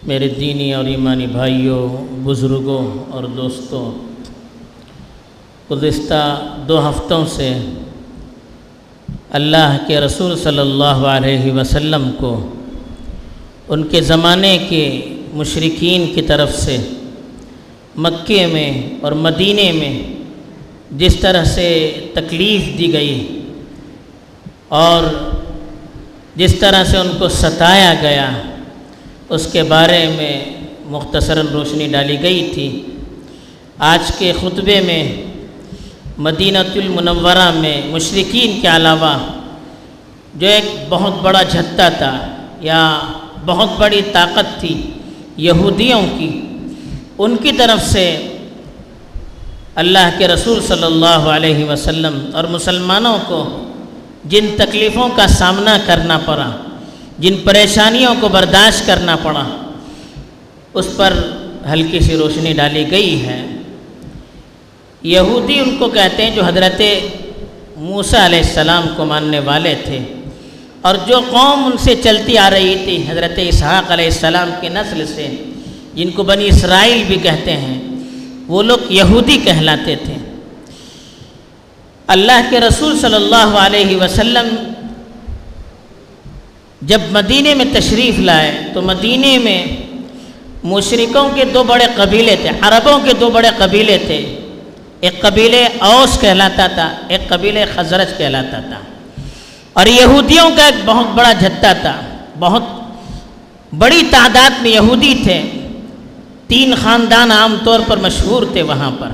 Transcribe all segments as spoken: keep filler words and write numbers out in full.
میرے دینی اور ایمانی بھائیوں، بزرگوں اور دوستوں، گزشتہ دو ہفتوں سے اللہ کے رسول صلی اللہ علیہ وسلم کو ان کے زمانے کے مشرکین کی طرف سے مکے میں اور مدینے میں جس طرح سے تکلیف دی گئی اور جس طرح سے ان کو ستایا گیا اس کے بارے میں مختصراً روشنی ڈالی گئی تھی۔ آج کے خطبے میں مدینہ المنورہ میں مشرکین کے علاوہ جو ایک بہت بڑا جھتہ تھا یا بہت بڑی طاقت تھی یہودیوں کی، ان کی طرف سے اللہ کے رسول صلی اللہ علیہ وسلم اور مسلمانوں کو جن تکلیفوں کا سامنا کرنا پڑا، جن پریشانیوں کو برداشت کرنا پڑا، اس پر ہلکی سی روشنی ڈالی گئی ہے۔ یہودی ان کو کہتے ہیں جو حضرت موسیٰ علیہ السلام کو ماننے والے تھے، اور جو قوم ان سے چلتی آ رہی تھی حضرت اسحاق علیہ السلام کی نسل سے، جن کو بنی اسرائیل بھی کہتے ہیں، وہ لوگ یہودی کہلاتے تھے۔ اللہ کے رسول صلی اللہ علیہ وسلم جب مدینے میں تشریف لائے تو مدینے میں مشرکوں کے دو بڑے قبیلے تھے، عربوں کے دو بڑے قبیلے تھے، ایک قبیلے اوس کہلاتا تھا، ایک قبیلے خزرج کہلاتا تھا، اور یہودیوں کا ایک بہت بڑا جھتہ تھا، بہت بڑی تعداد میں یہودی تھے۔ تین خاندان عام طور پر مشہور تھے وہاں پر۔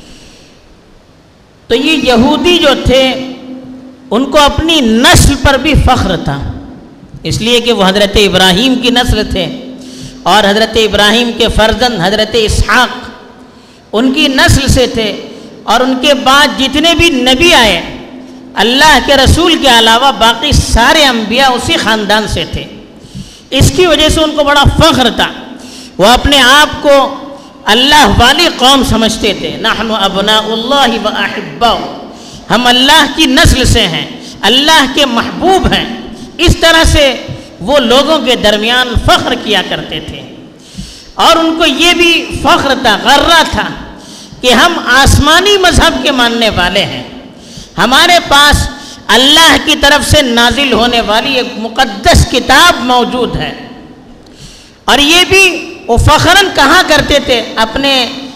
تو یہ یہودی جو تھے ان کو اپنی نسل پر بھی فخر تھا، اس لیے کہ وہ حضرت ابراہیم کی نسل تھے، اور حضرت ابراہیم کے فرزند حضرت اسحاق ان کی نسل سے تھے، اور ان کے بعد جتنے بھی نبی آئے اللہ کے رسول کے علاوہ باقی سارے انبیاء اسی خاندان سے تھے۔ اس کی وجہ سے ان کو بڑا فخر تھا، وہ اپنے آپ کو اللہ والی قوم سمجھتے تھے۔ نحن ابناء اللہ و احباء، ہم اللہ کی نسل سے ہیں، اللہ کے محبوب ہیں۔ اس طرح سے وہ لوگوں کے درمیان فخر کیا کرتے تھے، اور ان کو یہ بھی فخر تھا، غرہ تھا کہ ہم آسمانی مذہب کے ماننے والے ہیں، ہمارے پاس اللہ کی طرف سے نازل ہونے والی ایک مقدس کتاب موجود ہے۔ اور یہ بھی وہ فخراً کہا کرتے تھے، اپنے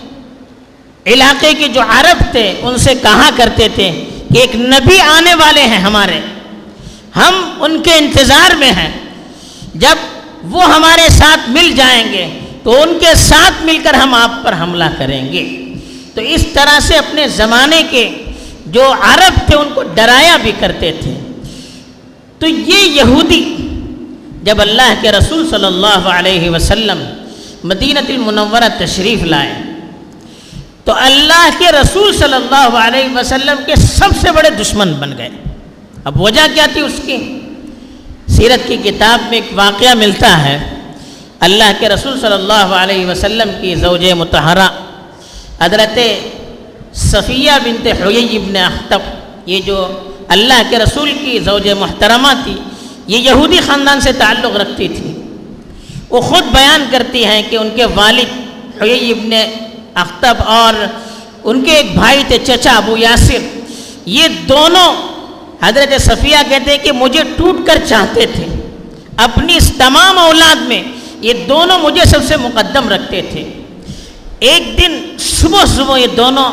علاقے کے جو عرب تھے ان سے کہا کرتے تھے کہ ایک نبی آنے والے ہیں ہمارے، ہم ان کے انتظار میں ہیں، جب وہ ہمارے ساتھ مل جائیں گے تو ان کے ساتھ مل کر ہم آپ پر حملہ کریں گے۔ تو اس طرح سے اپنے زمانے کے جو عرب تھے ان کو ڈرایا بھی کرتے تھے۔ تو یہ یہودی جب اللہ کے رسول صلی اللہ علیہ وسلم مدینہ المنورہ تشریف لائے تو اللہ کے رسول صلی اللہ علیہ وسلم کے سب سے بڑے دشمن بن گئے۔ اب وجہ کیا تھی اس کی؟ سیرت کی کتاب میں ایک واقعہ ملتا ہے، اللہ کے رسول صلی اللہ علیہ وسلم کی زوج مطہرہ حضرت صفیہ بنت حیی بن اخطب، یہ جو اللہ کے رسول کی زوج محترمہ تھی، یہ یہودی خاندان سے تعلق رکھتی تھی۔ وہ خود بیان کرتی ہیں کہ ان کے والد حیی بن اخطب اور ان کے ایک بھائی تھے چچا ابو یاسر، یہ دونوں حضرت صفیہ کہتے ہیں کہ مجھے ٹوٹ کر چاہتے تھے، اپنی اس تمام اولاد میں یہ دونوں مجھے سب سے مقدم رکھتے تھے۔ ایک دن صبح صبح یہ دونوں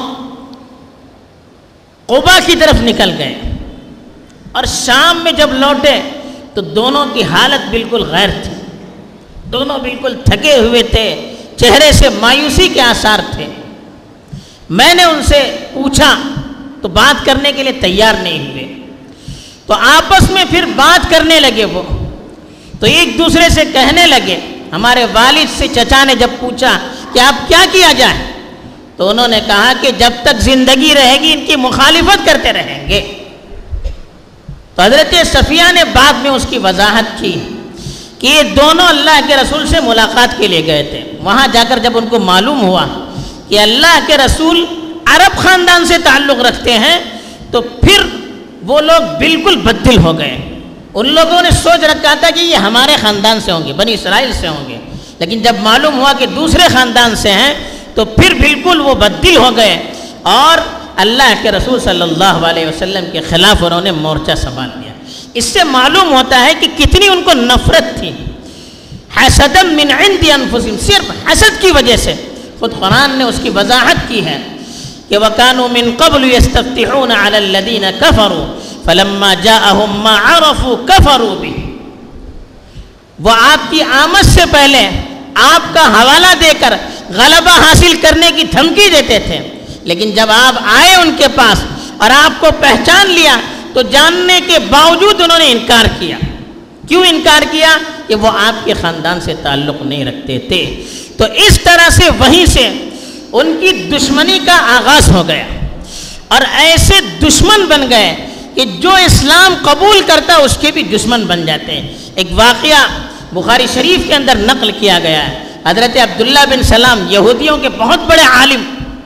قبا کی طرف نکل گئے، اور شام میں جب لوٹے تو دونوں کی حالت بالکل غیر تھی، دونوں بالکل تھکے ہوئے تھے، چہرے سے مایوسی کے آثار تھے۔ میں نے ان سے پوچھا تو بات کرنے کے لیے تیار نہیں ہوئے، تو آپس میں پھر بات کرنے لگے وہ، تو ایک دوسرے سے کہنے لگے، ہمارے والد سے چچا نے جب پوچھا کہ آپ کیا کیا جائے تو انہوں نے کہا کہ جب تک زندگی رہے گی ان کی مخالفت کرتے رہیں گے۔ تو حضرت صفیہ نے بعد میں اس کی وضاحت کی کہ یہ دونوں اللہ کے رسول سے ملاقات کے لیے گئے تھے، وہاں جا کر جب ان کو معلوم ہوا کہ اللہ کے رسول عرب خاندان سے تعلق رکھتے ہیں تو پھر وہ لوگ بالکل بددل ہو گئے۔ ان لوگوں نے سوچ رکھا تھا کہ یہ ہمارے خاندان سے ہوں گے، بنی اسرائیل سے ہوں گے، لیکن جب معلوم ہوا کہ دوسرے خاندان سے ہیں تو پھر بالکل وہ بددل ہو گئے اور اللہ کے رسول صلی اللہ علیہ وسلم کے خلاف انہوں نے مورچہ سنبھال لیا۔ اس سے معلوم ہوتا ہے کہ کتنی ان کو نفرت تھی، حسدا من عند انفسہم، صرف حسد کی وجہ سے۔ خود قرآن نے اس کی وضاحت کی ہے کہ وَكَانُوا مِن قَبْلُ يَسْتَفْتِحُونَ عَلَى الَّذِينَ كَفَرُوا فَلَمَّا جَاءَهُم مَّا عَرَفُوا كَفَرُوا بِهِ۔ وہ آپ کی آمد سے پہلے آپ کا حوالہ دے کر غلبہ حاصل کرنے کی دھمکی دیتے تھے، لیکن جب آپ آئے ان کے پاس اور آپ کو پہچان لیا تو جاننے کے باوجود انہوں نے انکار کیا۔ کیوں انکار کیا؟ کہ وہ آپ کے خاندان سے تعلق نہیں رکھتے تھے۔ تو اس طرح سے وہیں سے ان کی دشمنی کا آغاز ہو گیا اور ایسے دشمن بن گئے کہ جو اسلام قبول کرتا اس کے بھی دشمن بن جاتے ہیں۔ ایک واقعہ بخاری شریف کے اندر نقل کیا گیا ہے، حضرت عبداللہ بن سلام یہودیوں کے بہت بڑے عالم،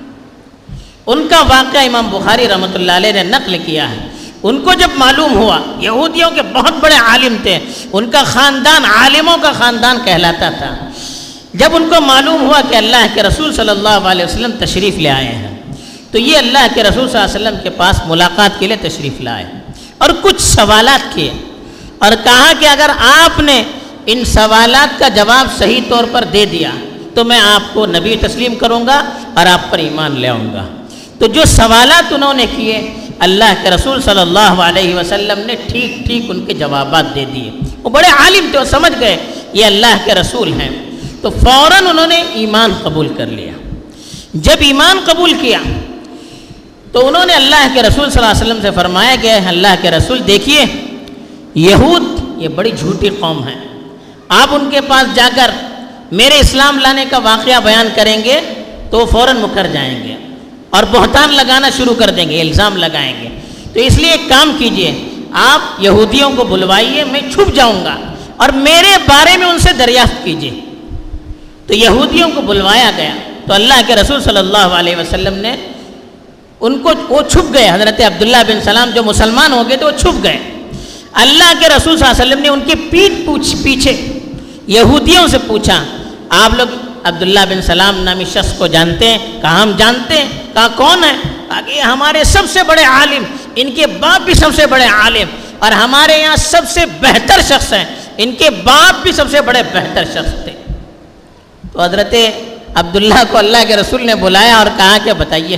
ان کا واقعہ امام بخاری رحمۃ اللہ علیہ نے نقل کیا ہے۔ ان کو جب معلوم ہوا، یہودیوں کے بہت بڑے عالم تھے، ان کا خاندان عالموں کا خاندان کہلاتا تھا، جب ان کو معلوم ہوا کہ اللہ کے رسول صلی اللہ علیہ وسلم تشریف لے آئے ہیں تو یہ اللہ کے رسول صلی اللہ علیہ وسلم کے پاس ملاقات کے لیے تشریف لائے اور کچھ سوالات کیے اور کہا کہ اگر آپ نے ان سوالات کا جواب صحیح طور پر دے دیا تو میں آپ کو نبی تسلیم کروں گا اور آپ پر ایمان لے آؤں گا۔ تو جو سوالات انہوں نے کیے اللہ کے رسول صلی اللہ علیہ وسلم نے ٹھیک ٹھیک ان کے جوابات دے دیے۔ وہ بڑے عالم تھے، وہ سمجھ گئے یہ اللہ کے رسول ہیں، تو فوراً انہوں نے ایمان قبول کر لیا۔ جب ایمان قبول کیا تو انہوں نے اللہ کے رسول صلی اللہ علیہ وسلم سے فرمایا کہ اللہ کے رسول دیکھیے یہود یہ بڑی جھوٹی قوم ہے، آپ ان کے پاس جا کر میرے اسلام لانے کا واقعہ بیان کریں گے تو وہ فوراً مکر جائیں گے اور بہتان لگانا شروع کر دیں گے، الزام لگائیں گے۔ تو اس لیے ایک کام کیجئے، آپ یہودیوں کو بلوائیے، میں چھپ جاؤں گا اور میرے بارے میں ان سے دریافت کیجئے۔ تو یہودیوں کو بلوایا گیا تو اللہ کے رسول صلی اللہ علیہ وسلم نے ان کو، وہ چھپ گئے، حضرت عبداللہ بن سلام جو مسلمان ہو گئے تو وہ چھپ گئے۔ اللہ کے رسول صلی اللہ علیہ وسلم نے ان کی پیٹھ پوچھ پیچھے یہودیوں سے پوچھا آپ لوگ عبداللہ بن سلام نامی شخص کو جانتے ہیں؟ کہا ہم جانتے ہیں۔ کہا کون ہے؟ کہا کہ ہمارے سب سے بڑے عالم، ان کے باپ بھی سب سے بڑے عالم اور ہمارے یہاں سب سے بہتر شخص ہیں، ان کے باپ بھی سب سے بڑے بہتر شخص تھے۔ تو حضرت عبداللہ کو اللہ کے رسول نے بلایا اور کہا کہ بتائیے۔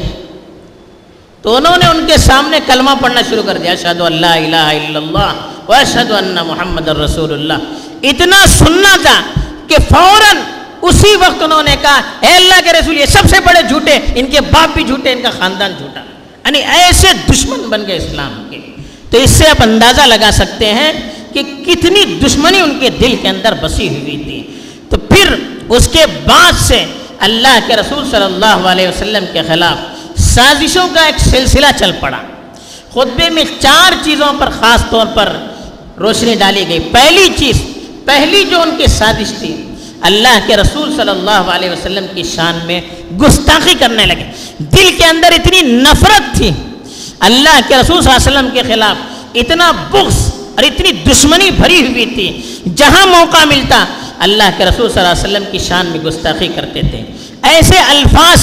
تو انہوں نے ان کے سامنے کلمہ پڑھنا شروع کر دیا، اشہد ان لا الہ الا اللہ واشہد ان محمد الرسول اللہ۔ اتنا سننا تھا کہ فوراً اسی وقت انہوں نے کہا اے اللہ کے رسول یہ سب سے بڑے جھوٹے، ان کے باپ بھی جھوٹے، ان کا خاندان جھوٹا۔ یعنی ایسے دشمن بن گئے اسلام کے۔ تو اس سے آپ اندازہ لگا سکتے ہیں کہ کتنی دشمنی ان کے دل کے اندر بسی ہوئی تھی۔ تو پھر اس کے بعد سے اللہ کے رسول صلی اللہ علیہ وسلم کے خلاف سازشوں کا ایک سلسلہ چل پڑا۔ خطبے میں چار چیزوں پر خاص طور پر روشنی ڈالی گئی۔ پہلی چیز، پہلی جو ان کی سازش تھی، اللہ کے رسول صلی اللہ علیہ وسلم کی شان میں گستاخی کرنے لگے۔ دل کے اندر اتنی نفرت تھی اللہ کے رسول صلی اللہ علیہ وسلم کے خلاف، اتنا بغض اور اتنی دشمنی بھری ہوئی تھی، جہاں موقع ملتا اللہ کے رسول صلی اللہ علیہ وسلم کی شان میں گستاخی کرتے تھے۔ ایسے الفاظ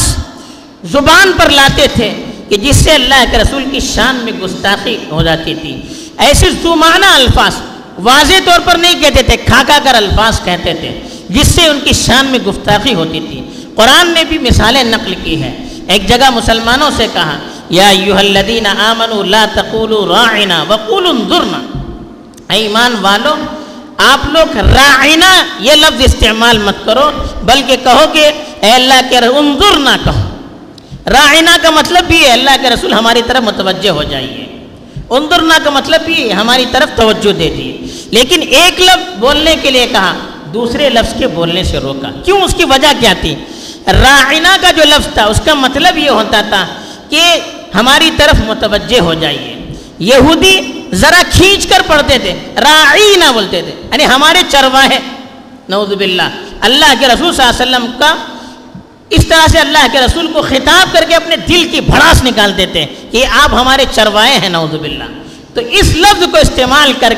زبان پر لاتے تھے کہ جس سے اللہ کے رسول کی شان میں گستاخی ہو جاتی تھی۔ ایسے زمانہ الفاظ واضح طور پر نہیں کہتے تھے، کھا کھا کر الفاظ کہتے تھے جس سے ان کی شان میں گستاخی ہوتی تھی۔ قرآن نے بھی مثالیں نقل کی ہیں۔ ایک جگہ مسلمانوں سے کہا یا ایھا الذین آمنوا لا تقولوا راعنا وقولوا انظرنا، اے ایمان والو آپ لوگ راعنا یہ لفظ استعمال مت کرو، بلکہ کہو کہ اے اللہ کے رسول انظرنا کہو۔ راعنا کا مطلب بھی ہے اللہ کے رسول ہماری طرف متوجہ ہو جائیے، انظرنا کا مطلب بھی ہے ہماری طرف توجہ دے دیے۔ لیکن ایک لفظ بولنے کے لیے کہا، دوسرے لفظ کے بولنے سے روکا۔ کیوں؟ اس کی وجہ کیا تھی؟ راعنا کا جو لفظ تھا اس کا مطلب یہ ہوتا تھا کہ ہماری طرف متوجہ ہو جائیے۔ یہودی ذرا کھینچ کر پڑھتے تھے، راعینا بولتے تھے، یعنی ہمارے چرواہے۔ نعوذ باللہ، اللہ کے رسول صلی اللہ علیہ وسلم کا اس طرح سے اللہ کے رسول کو خطاب کر کے اپنے دل کی بھڑاس نکال دیتے کہ آپ ہمارے چرواہے ہیں، نعوذ باللہ۔ تو اس لفظ کو استعمال کر کے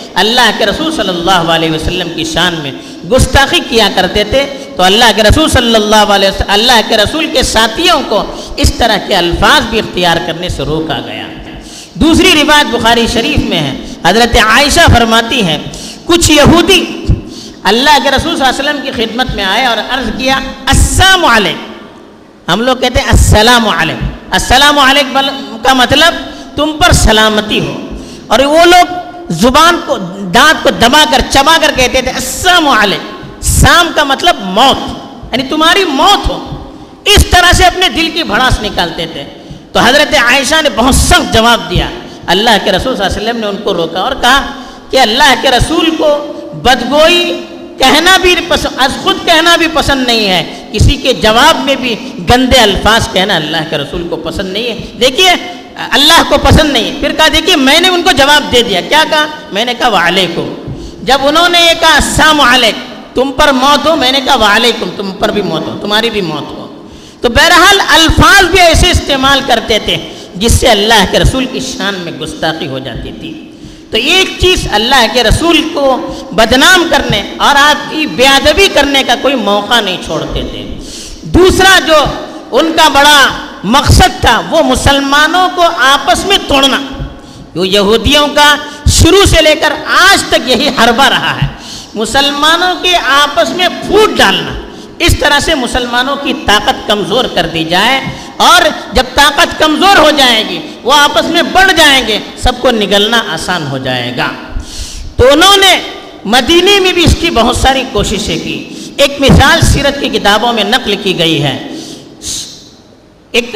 اللہ کے رسول صلی اللہ علیہ وسلم کی شان میں گستاخی کیا کرتے تھے، تو اللہ کے رسول صلی اللہ علیہ وسلم اللہ کے رسول کے ساتھیوں کو اس طرح کے الفاظ بھی اختیار کرنے سے روکا گیا۔ دوسری روایت بخاری شریف میں ہے، حضرت عائشہ فرماتی ہیں کچھ یہودی اللہ کے رسول صلی اللہ علیہ وسلم کی خدمت میں آئے اور عرض کیا السلام علیکم، ہم لوگ کہتے ہیں السلام علیکم، السلام علیکم کا مطلب تم پر سلامتی ہو، اور وہ لوگ زبان کو دانت کو دبا کر چبا کر کہتے تھے السلام علیکم، سام کا مطلب موت، یعنی تمہاری موت ہو، اس طرح سے اپنے دل کی بھڑاس نکالتے تھے۔ تو حضرت عائشہ نے بہت سخت جواب دیا، اللہ کے رسول صلی اللہ علیہ وسلم نے ان کو روکا اور کہا کہ اللہ کے رسول کو بدگوئی کہنا بھی پسند، از خود کہنا بھی پسند نہیں ہے، کسی کے جواب میں بھی گندے الفاظ کہنا اللہ کے رسول کو پسند نہیں ہے۔ دیکھیے اللہ کو پسند نہیں ہے، پھر کہا دیکھیے میں نے ان کو جواب دے دیا، کیا کہا؟ میں نے کہا وعلیکم۔ جب انہوں نے یہ کہا السلام علیکم تم پر موت ہو، میں نے کہا وعلیکم تم پر بھی موت ہو، تمہاری بھی موت ہو۔ تو بہرحال الفاظ بھی ایسے استعمال کرتے تھے جس سے اللہ کے رسول کی شان میں گستاخی ہو جاتی تھی۔ تو ایک چیز اللہ کے رسول کو بدنام کرنے اور آپ کی بے ادبی کرنے کا کوئی موقع نہیں چھوڑتے تھے۔ دوسرا جو ان کا بڑا مقصد تھا وہ مسلمانوں کو آپس میں توڑنا، جو یہودیوں کا شروع سے لے کر آج تک یہی حربہ رہا ہے، مسلمانوں کے آپس میں پھوٹ ڈالنا، اس طرح سے مسلمانوں کی طاقت کمزور کر دی جائے، اور جب طاقت کمزور ہو جائے گی وہ آپس میں بڑھ جائیں گے، سب کو نگلنا آسان ہو جائے گا۔ تو انہوں نے مدینے میں بھی اس کی بہت ساری کوششیں کی۔ ایک مثال سیرت کی کتابوں میں نقل کی گئی ہے، ایک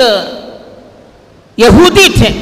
یہودی تھے،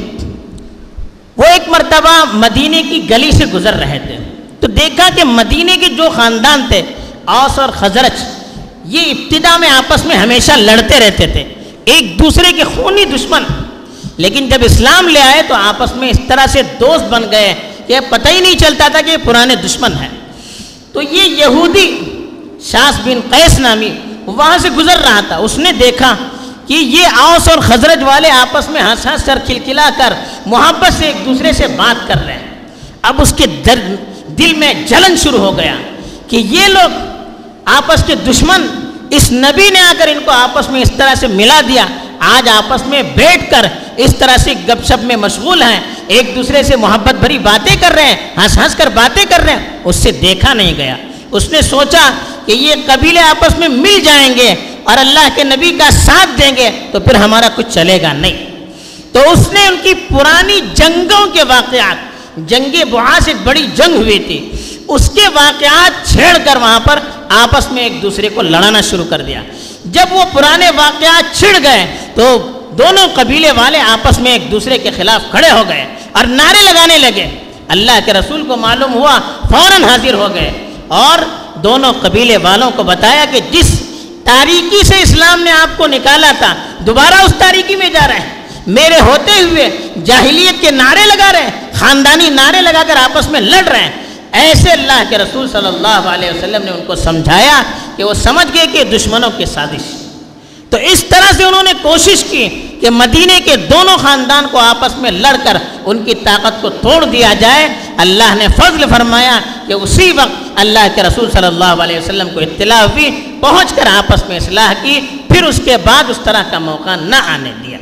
وہ ایک مرتبہ مدینے کی گلی سے گزر رہے تھے، تو دیکھا کہ مدینے کے جو خاندان تھے اوس اور خزرج، یہ ابتدا میں آپس میں ہمیشہ لڑتے رہتے تھے، ایک دوسرے کے خونی دشمن، لیکن جب اسلام لے آئے تو آپس میں اس طرح سے دوست بن گئے کہ پتہ ہی نہیں چلتا تھا کہ یہ پرانے دشمن ہیں۔ تو یہ یہودی شاس بن قیس نامی وہاں سے گزر رہا تھا، اس نے دیکھا کہ یہ اوس اور خزرج والے آپس میں ہنس ہنس کر کھلکھلا کر محبت سے ایک دوسرے سے بات کر رہے ہیں۔ اب اس کے دل میں جلن شروع ہو گیا کہ یہ لوگ آپس کے دشمن، اس نبی نے آ کر ان کو آپس میں اس طرح سے ملا دیا، آج آپس میں بیٹھ کر اس طرح سے گپ شپ میں مشغول ہیں، ایک دوسرے سے محبت بھری باتیں کر رہے ہیں، ہنس ہنس کر باتیں کر رہے ہیں، اس سے دیکھا نہیں گیا۔ اس نے سوچا کہ یہ قبیلے آپس میں مل جائیں گے اور اللہ کے نبی کا ساتھ دیں گے تو پھر ہمارا کچھ چلے گا نہیں۔ تو اس نے ان کی پرانی جنگوں کے واقعات، جنگ بعاث ایک بڑی جنگ ہوئی تھی، اس کے واقعات چھیڑ کر وہاں پر آپس میں ایک دوسرے کو لڑانا شروع کر دیا۔ جب وہ پرانے واقعات چھڑ گئے تو دونوں قبیلے والے آپس میں ایک دوسرے کے خلاف کھڑے ہو گئے اور نعرے لگانے لگے۔ اللہ کے رسول کو معلوم ہوا، فوراً حاضر ہو گئے اور دونوں قبیلے والوں کو بتایا کہ جس تاریکی سے اسلام نے آپ کو نکالا تھا دوبارہ اس تاریکی میں جا رہے ہیں، میرے ہوتے ہوئے جاہلیت کے نعرے لگا رہے ہیں، خاندانی نعرے لگا کر آپس میں لڑ رہے ہیں۔ ایسے اللہ کے رسول صلی اللہ علیہ وسلم نے ان کو سمجھایا کہ وہ سمجھ گئے کہ دشمنوں کی سازش۔ تو اس طرح سے انہوں نے کوشش کی کہ مدینے کے دونوں خاندان کو آپس میں لڑ کر ان کی طاقت کو توڑ دیا جائے۔ اللہ نے فضل فرمایا کہ اسی وقت اللہ کے رسول صلی اللہ علیہ وسلم کو اطلاع ہوئی، پہنچ کر آپس میں اصلاح کی، پھر اس کے بعد اس طرح کا موقع نہ آنے دیا۔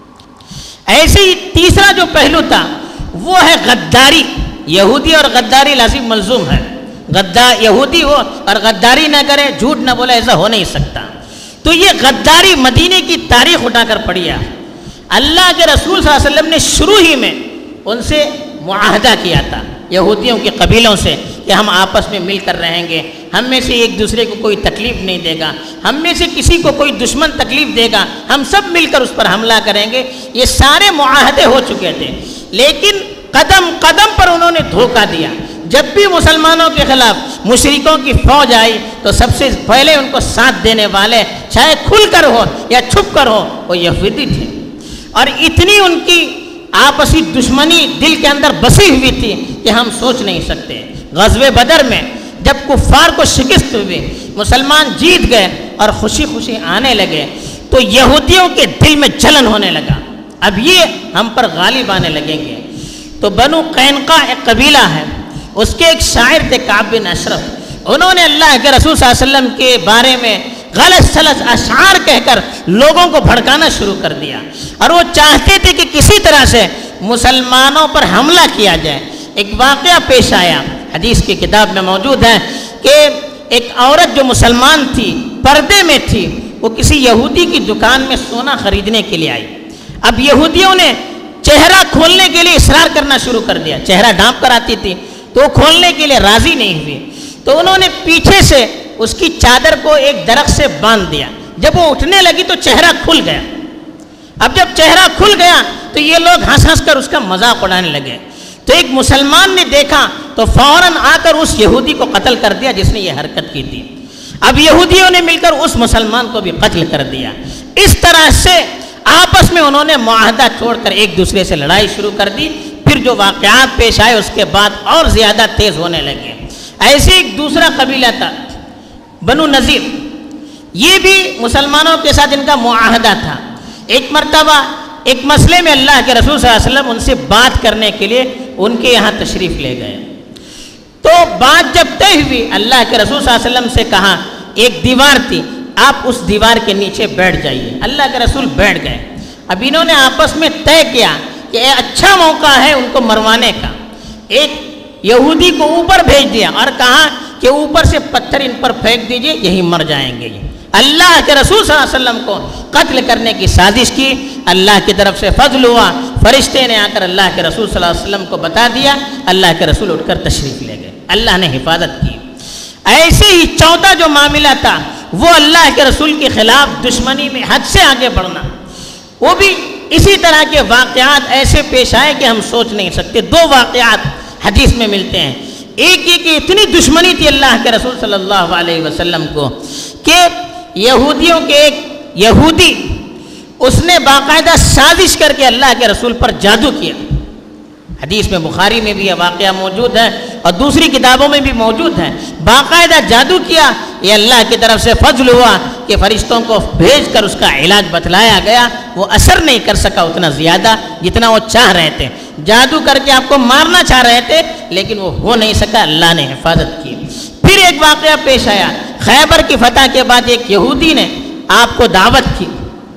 ایسے ہی تیسرا جو پہلو تھا وہ ہے غداری۔ یہودی اور غداری لازم ملزوم ہے، غدار یہودی ہو اور غداری نہ کرے، جھوٹ نہ بولے، ایسا ہو نہیں سکتا۔ تو یہ غداری مدینے کی تاریخ اٹھا کر پڑھی ہے۔ اللہ کے رسول صلی اللہ علیہ وسلم نے شروع ہی میں ان سے معاہدہ کیا تھا، یہودیوں کے قبیلوں سے، کہ ہم آپس میں مل کر رہیں گے، ہم میں سے ایک دوسرے کو کوئی تکلیف نہیں دے گا، ہم میں سے کسی کو کوئی دشمن تکلیف دے گا ہم سب مل کر اس پر حملہ کریں گے۔ یہ سارے معاہدے ہو چکے تھے، لیکن قدم قدم پر انہوں نے دھوکہ دیا۔ جب بھی مسلمانوں کے خلاف مشرکوں کی فوج آئی تو سب سے پہلے ان کو ساتھ دینے والے، چاہے کھل کر ہو یا چھپ کر ہو، وہ یہودی تھے، اور اتنی ان کی آپسی دشمنی دل کے اندر بسی ہوئی تھی کہ ہم سوچ نہیں سکتے۔ غزوہ بدر میں جب کفار کو شکست ہوئی، مسلمان جیت گئے اور خوشی خوشی آنے لگے، تو یہودیوں کے دل میں جلن ہونے لگا، اب یہ ہم پر غالب آنے لگیں گے۔ تو بنو قینقاع ایک قبیلہ ہے، اس کے ایک شاعر تھے کعب بن اشرف، انہوں نے اللہ کے رسول صلی اللہ علیہ وسلم کے بارے میں غلط سلط اشعار کہہ کر لوگوں کو بھڑکانا شروع کر دیا، اور وہ چاہتے تھے کہ کسی طرح سے مسلمانوں پر حملہ کیا جائے۔ ایک واقعہ پیش آیا، حدیث کی کتاب میں موجود ہے کہ ایک عورت جو مسلمان تھی، پردے میں تھی، وہ کسی یہودی کی دکان میں سونا خریدنے کے لیے آئی۔ اب یہودیوں نے چہرہ کھولنے کے لیے اصرار کرنا شروع کر دیا، چہرہ ڈھانپ کر آتی تھی تو وہ کھولنے کے لیے راضی نہیں ہوئی، تو انہوں نے پیچھے سے اس کی چادر کو ایک درخت سے باندھ دیا، جب وہ اٹھنے لگی تو چہرہ کھل گیا۔ اب جب چہرہ کھل گیا تو یہ لوگ ہنس ہنس کر اس کا مذاق اڑانے لگے، تو ایک مسلمان نے دیکھا تو فوراً آ کر اس یہودی کو قتل کر دیا جس نے یہ حرکت کی تھی۔ اب یہودیوں نے مل کر اس مسلمان کو بھی قتل کر دیا۔ اس طرح سے آپس میں انہوں نے معاہدہ چھوڑ کر ایک دوسرے سے لڑائی شروع کر دی۔ پھر جو واقعات پیش آئے اس کے بعد اور زیادہ تیز ہونے لگے۔ ایسے ایک دوسرا قبیلہ تھا بنو نذیر، یہ بھی مسلمانوں کے ساتھ ان کا معاہدہ تھا۔ ایک مرتبہ ایک مسئلے میں اللہ کے رسول صلی اللہ علیہ وسلم ان سے بات کرنے کے لیے ان کے یہاں تشریف لے گئے، تو بات جب طے ہوئی اللہ کے رسول صلی اللہ علیہ وسلم سے کہا، ایک دیوار تھی، آپ اس دیوار کے نیچے بیٹھ جائیے۔ اللہ کے رسول بیٹھ گئے۔ اب انہوں نے آپس میں طے کیا کہ اچھا موقع ہے ان کو مروانے کا۔ ایک یہودی کو اوپر بھیج دیا اور کہا کہ اوپر سے پتھر ان پر پھینک دیجئے، یہی مر جائیں گے۔ اللہ کے رسول صلی اللہ علیہ وسلم کو قتل کرنے کی سازش کی۔ اللہ کی طرف سے فضل ہوا، فرشتے نے آ کر اللہ کے رسول صلی اللہ علیہ وسلم کو بتا دیا، اللہ کے رسول اٹھ کر تشریف لے گئے، اللہ نے حفاظت کی۔ ایسے ہی چوتھا جو معاملہ تھا وہ اللہ کے رسول کے خلاف دشمنی میں حد سے آگے بڑھنا، وہ بھی اسی طرح کے واقعات ایسے پیش آئے کہ ہم سوچ نہیں سکتے۔ دو واقعات حدیث میں ملتے ہیں، ایک یہ کہ اتنی دشمنی تھی اللہ کے رسول صلی اللہ علیہ وسلم کو کہ یہودیوں کے ایک یہودی اس نے باقاعدہ سازش کر کے اللہ کے رسول پر جادو کیا۔ حدیث میں بخاری میں بھی یہ واقعہ موجود ہے اور دوسری کتابوں میں بھی موجود ہے۔ باقاعدہ جادو کیا، یہ اللہ کی طرف سے فضل ہوا کہ فرشتوں کو بھیج کر اس کا علاج بتلایا گیا، وہ اثر نہیں کر سکا اتنا زیادہ جتنا وہ چاہ رہے تھے۔ جادو کر کے آپ کو مارنا چاہ رہے تھے لیکن وہ ہو نہیں سکا، اللہ نے حفاظت کی۔ پھر ایک واقعہ پیش آیا، خیبر کی فتح کے بعد ایک یہودی نے آپ کو دعوت کی،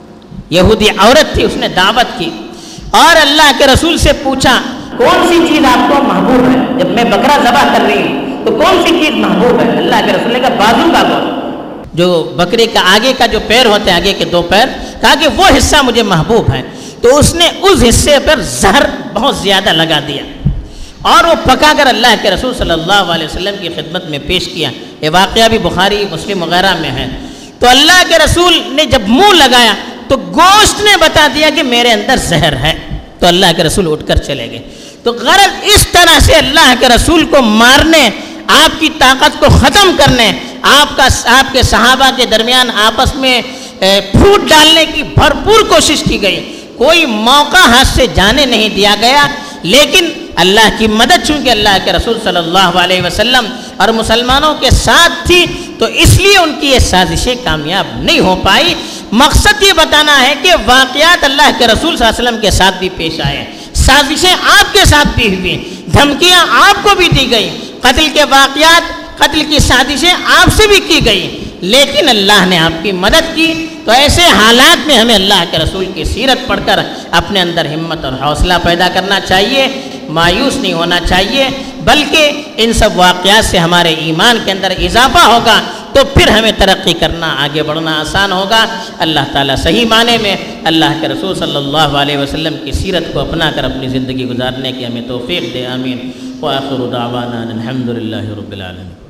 یہودی عورت تھی، اس نے دعوت کی اور اللہ کے رسول سے پوچھا کون سی چیز آپ کو محبوب ہے؟ جب میں بکرا ذبح کر رہی ہوں تو کون سی چیز محبوب ہے؟ اللہ کے رسول نے کہا بازو کا گوشت، جو بکرے کا آگے کا جو پیر ہوتے ہیں، آگے کے دو پیر، کہا کہ وہ حصہ مجھے محبوب ہے۔ تو اس نے اس حصے پر زہر بہت زیادہ لگا دیا اور وہ پکا کر اللہ کے رسول صلی اللہ علیہ وسلم کی خدمت میں پیش کیا۔ یہ واقعہ بھی بخاری مسلم وغیرہ میں ہے۔ تو اللہ کے رسول نے جب منہ لگایا تو گوشت نے بتا دیا کہ میرے اندر زہر ہے، تو اللہ کے رسول اٹھ کر چلے گئے۔ تو غرض اس طرح سے اللہ کے رسول کو مارنے، آپ کی طاقت کو ختم کرنے، آپ کا آپ کے صحابہ کے درمیان آپس میں پھوٹ ڈالنے کی بھرپور کوشش کی گئی، کوئی موقع ہاتھ سے جانے نہیں دیا گیا۔ لیکن اللہ کی مدد چونکہ اللہ کے رسول صلی اللہ علیہ وسلم اور مسلمانوں کے ساتھ تھی تو اس لیے ان کی یہ سازشیں کامیاب نہیں ہو پائی۔ مقصد یہ بتانا ہے کہ واقعات اللہ کے رسول صلی اللہ علیہ وسلم کے ساتھ بھی پیش آئے، سازشیں آپ کے ساتھ بھی ہوئی، دھمکیاں آپ کو بھی دی گئی، قتل کے واقعات، قتل کی سازشیں آپ سے بھی کی گئی، لیکن اللہ نے آپ کی مدد کی۔ تو ایسے حالات میں ہمیں اللہ کے رسول کی سیرت پڑھ کر اپنے اندر ہمت اور حوصلہ پیدا کرنا چاہیے، مایوس نہیں ہونا چاہیے، بلکہ ان سب واقعات سے ہمارے ایمان کے اندر اضافہ ہوگا تو پھر ہمیں ترقی کرنا، آگے بڑھنا آسان ہوگا۔ اللہ تعالیٰ صحیح معنی میں اللہ کے رسول صلی اللہ علیہ وسلم کی سیرت کو اپنا کر اپنی زندگی گزارنے کی ہمیں توفیق دے، آمین۔ وآخر دعوانا الحمد للہ رب العالمین۔